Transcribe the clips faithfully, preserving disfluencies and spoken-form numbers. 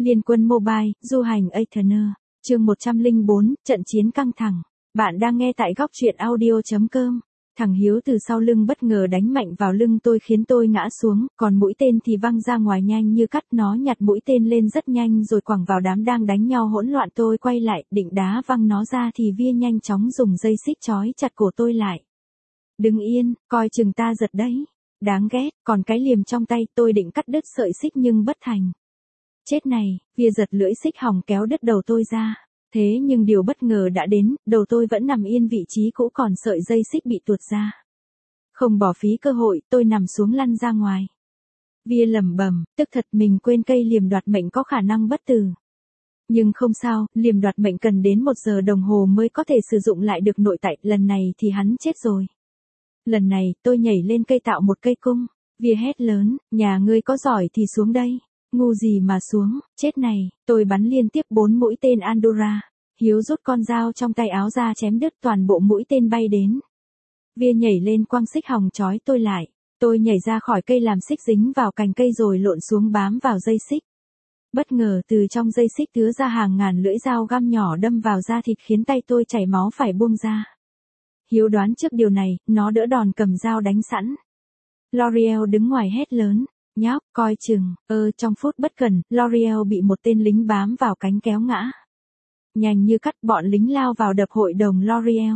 Liên quân mobile, du hành Aetherner. Chương một trăm lẻ bốn, trận chiến căng thẳng. Bạn đang nghe tại góc truyện audio chấm com. Thằng Hiếu từ sau lưng bất ngờ đánh mạnh vào lưng tôi khiến tôi ngã xuống, còn mũi tên thì văng ra ngoài nhanh như cắt. Nó nhặt mũi tên lên rất nhanh rồi quẳng vào đám đang đánh nhau hỗn loạn. Tôi quay lại, định đá văng nó ra thì Via nhanh chóng dùng dây xích trói chặt cổ tôi lại. Đừng yên, coi chừng ta giật đấy. Đáng ghét, còn cái liềm trong tay tôi định cắt đứt sợi xích nhưng bất thành. Chết này, Via giật lưỡi xích hỏng kéo đứt đầu tôi ra. Thế nhưng điều bất ngờ đã đến, đầu tôi vẫn nằm yên vị trí cũ còn sợi dây xích bị tuột ra. Không bỏ phí cơ hội, tôi nằm xuống lăn ra ngoài. Via lẩm bẩm, tức thật mình quên cây liềm đoạt mệnh có khả năng bất tử. Nhưng không sao, liềm đoạt mệnh cần đến một giờ đồng hồ mới có thể sử dụng lại được nội tại, lần này thì hắn chết rồi. Lần này, tôi nhảy lên cây tạo một cây cung. Via hét lớn, nhà ngươi có giỏi thì xuống đây. Ngu gì mà xuống, chết này, tôi bắn liên tiếp bốn mũi tên Andorra. Hiếu rút con dao trong tay áo ra chém đứt toàn bộ mũi tên bay đến. Via nhảy lên quăng xích hòng trói tôi lại. Tôi nhảy ra khỏi cây làm xích dính vào cành cây rồi lộn xuống bám vào dây xích. Bất ngờ từ trong dây xích tứa ra hàng ngàn lưỡi dao găm nhỏ đâm vào da thịt khiến tay tôi chảy máu phải buông ra. Hiếu đoán trước điều này, nó đỡ đòn cầm dao đánh sẵn. L'Oreal đứng ngoài hét lớn. Nhóc, coi chừng, ơ trong phút bất cần, L'Oreal bị một tên lính bám vào cánh kéo ngã. Nhanh như cắt bọn lính lao vào đập hội đồng L'Oreal.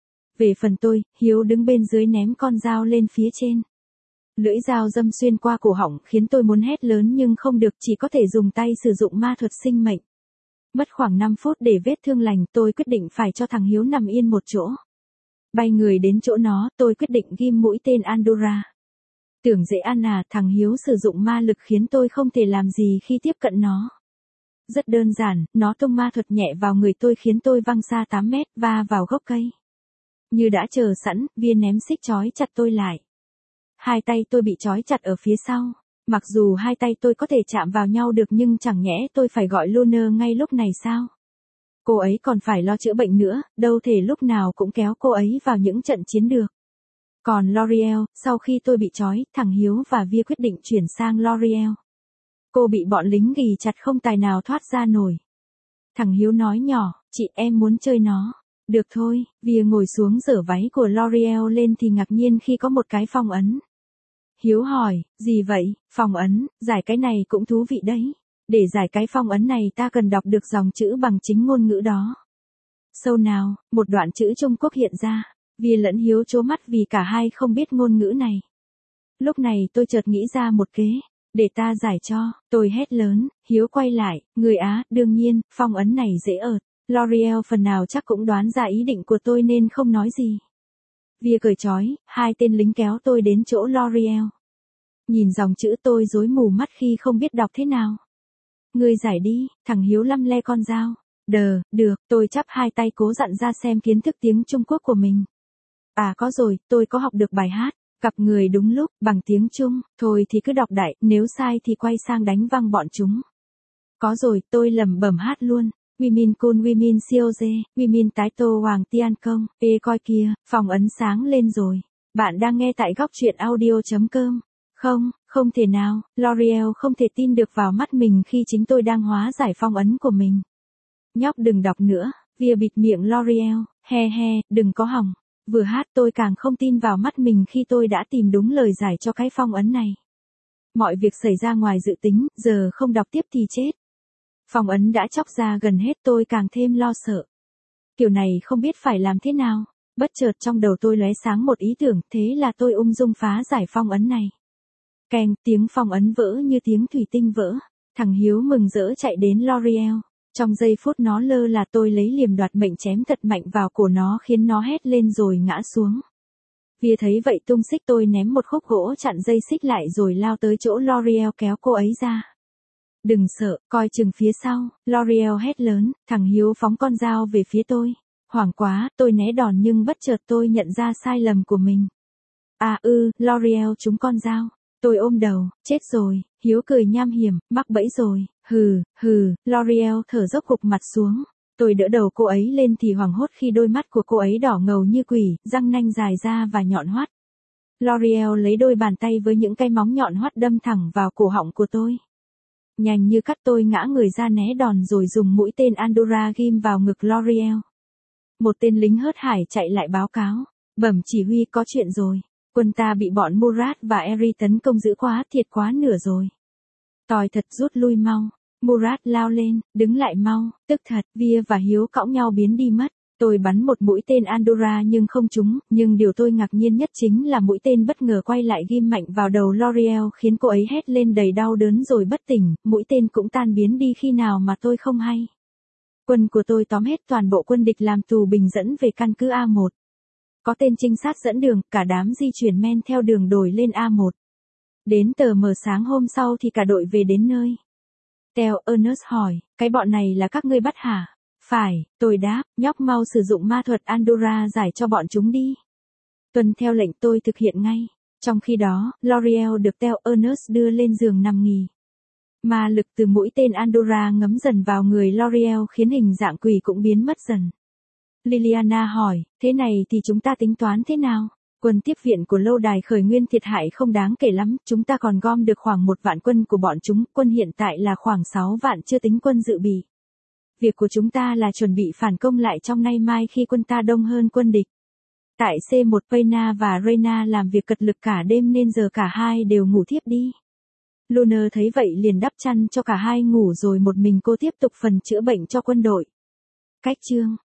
Về phần tôi, Hiếu đứng bên dưới ném con dao lên phía trên. Lưỡi dao đâm xuyên qua cổ họng khiến tôi muốn hét lớn nhưng không được, chỉ có thể dùng tay sử dụng ma thuật sinh mệnh. Mất khoảng năm phút để vết thương lành, tôi quyết định phải cho thằng Hiếu nằm yên một chỗ. Bay người đến chỗ nó, tôi quyết định ghim mũi tên Andorra. Tưởng dễ ăn à, thằng Hiếu sử dụng ma lực khiến tôi không thể làm gì khi tiếp cận nó. Rất đơn giản, nó tung ma thuật nhẹ vào người tôi khiến tôi văng xa tám mét và vào gốc cây. Như đã chờ sẵn, Via ném xích trói chặt tôi lại. Hai tay tôi bị trói chặt ở phía sau. Mặc dù hai tay tôi có thể chạm vào nhau được nhưng chẳng nhẽ tôi phải gọi Luna ngay lúc này sao? Cô ấy còn phải lo chữa bệnh nữa, đâu thể lúc nào cũng kéo cô ấy vào những trận chiến được. Còn L'Oreal, sau khi tôi bị trói, thằng Hiếu và Via quyết định chuyển sang L'Oreal. Cô bị bọn lính ghì chặt không tài nào thoát ra nổi. Thằng Hiếu nói nhỏ, chị em muốn chơi nó. Được thôi, Via ngồi xuống giở váy của L'Oreal lên thì ngạc nhiên khi có một cái phong ấn. Hiếu hỏi, gì vậy, phong ấn, giải cái này cũng thú vị đấy. Để giải cái phong ấn này ta cần đọc được dòng chữ bằng chính ngôn ngữ đó. Sâu nào, một đoạn chữ Trung Quốc hiện ra. Via lẫn Hiếu trố mắt vì cả hai không biết ngôn ngữ này. Lúc này tôi chợt nghĩ ra một kế. Để ta giải cho, tôi hét lớn, Hiếu quay lại, người Á, đương nhiên, phong ấn này dễ ợt. L'Oreal phần nào chắc cũng đoán ra ý định của tôi nên không nói gì. Via cởi trói, hai tên lính kéo tôi đến chỗ L'Oreal. Nhìn dòng chữ tôi rối mù mắt khi không biết đọc thế nào. Ngươi giải đi, thằng Hiếu lăm le con dao. Đờ, được, tôi chắp hai tay cố dặn ra xem kiến thức tiếng Trung Quốc của mình. À có rồi, tôi có học được bài hát, gặp người đúng lúc, bằng tiếng Trung, thôi thì cứ đọc đại, nếu sai thì quay sang đánh văng bọn chúng. Có rồi, tôi lẩm bẩm hát luôn. Wimin Kun Wimin Sioze, Wimin Tái Tô Hoàng Tian Công, ê coi kìa, phòng ấn sáng lên rồi. Bạn đang nghe tại góc truyện audio chấm com. Không, không thể nào, L'Oreal không thể tin được vào mắt mình khi chính tôi đang hóa giải phong ấn của mình. Nhóc đừng đọc nữa, Via bịt miệng L'Oreal, he he, đừng có hỏng. Vừa hát tôi càng không tin vào mắt mình khi tôi đã tìm đúng lời giải cho cái phong ấn này. Mọi việc xảy ra ngoài dự tính, giờ không đọc tiếp thì chết. Phong ấn đã chóc ra gần hết tôi càng thêm lo sợ. Kiểu này không biết phải làm thế nào, bất chợt trong đầu tôi lóe sáng một ý tưởng, thế là tôi ung dung phá giải phong ấn này. Keng, tiếng phong ấn vỡ như tiếng thủy tinh vỡ, thằng Hiếu mừng rỡ chạy đến L'Oreal. Trong giây phút nó lơ là tôi lấy liềm đoạt mệnh chém thật mạnh vào cổ nó khiến nó hét lên rồi ngã xuống. Via thấy vậy tung xích tôi ném một khúc gỗ chặn dây xích lại rồi lao tới chỗ L'Oreal kéo cô ấy ra. Đừng sợ, coi chừng phía sau, L'Oreal hét lớn, thằng Hiếu phóng con dao về phía tôi. Hoảng quá, tôi né đòn nhưng bất chợt tôi nhận ra sai lầm của mình. À ư, L'Oreal trúng con dao. Tôi ôm đầu, chết rồi, Hiếu cười nham hiểm, mắc bẫy rồi, hừ, hừ, L'Oreal thở dốc gục mặt xuống. Tôi đỡ đầu cô ấy lên thì hoảng hốt khi đôi mắt của cô ấy đỏ ngầu như quỷ, răng nanh dài ra và nhọn hoắt. L'Oreal lấy đôi bàn tay với những cái móng nhọn hoắt đâm thẳng vào cổ họng của tôi. Nhanh như cắt tôi ngã người ra né đòn rồi dùng mũi tên Andorra ghim vào ngực L'Oreal. Một tên lính hớt hải chạy lại báo cáo. Bẩm chỉ huy có chuyện rồi. Quân ta bị bọn Murat và Eri tấn công dữ quá, thiệt quá nửa rồi. Tòi thật, rút lui mau. Murat lao lên, đứng lại mau, tức thật, Via và Hiếu cõng nhau biến đi mất. Tôi bắn một mũi tên Andorra nhưng không trúng, nhưng điều tôi ngạc nhiên nhất chính là mũi tên bất ngờ quay lại ghim mạnh vào đầu L'Oreal khiến cô ấy hét lên đầy đau đớn rồi bất tỉnh, mũi tên cũng tan biến đi khi nào mà tôi không hay. Quân của tôi tóm hết toàn bộ quân địch làm tù binh dẫn về căn cứ A một. Có tên trinh sát dẫn đường, cả đám di chuyển men theo đường đồi lên A một. Đến tờ mờ sáng hôm sau thì cả đội về đến nơi. Theo Ernest hỏi, cái bọn này là các ngươi bắt hả? Phải, tôi đáp, nhóc mau sử dụng ma thuật Andorra giải cho bọn chúng đi. Tuân theo lệnh tôi thực hiện ngay. Trong khi đó, L'Oreal được Theo Ernest đưa lên giường nằm nghỉ. Ma lực từ mũi tên Andorra ngấm dần vào người L'Oreal khiến hình dạng quỷ cũng biến mất dần. Liliana hỏi, thế này thì chúng ta tính toán thế nào? Quân tiếp viện của lâu đài khởi nguyên thiệt hại không đáng kể lắm, chúng ta còn gom được khoảng một vạn quân của bọn chúng, quân hiện tại là khoảng sáu vạn chưa tính quân dự bị. Việc của chúng ta là chuẩn bị phản công lại trong nay mai khi quân ta đông hơn quân địch. Tại C một Payna và Reyna làm việc cật lực cả đêm nên giờ cả hai đều ngủ thiếp đi. Lunar thấy vậy liền đắp chăn cho cả hai ngủ rồi một mình cô tiếp tục phần chữa bệnh cho quân đội. Cách chương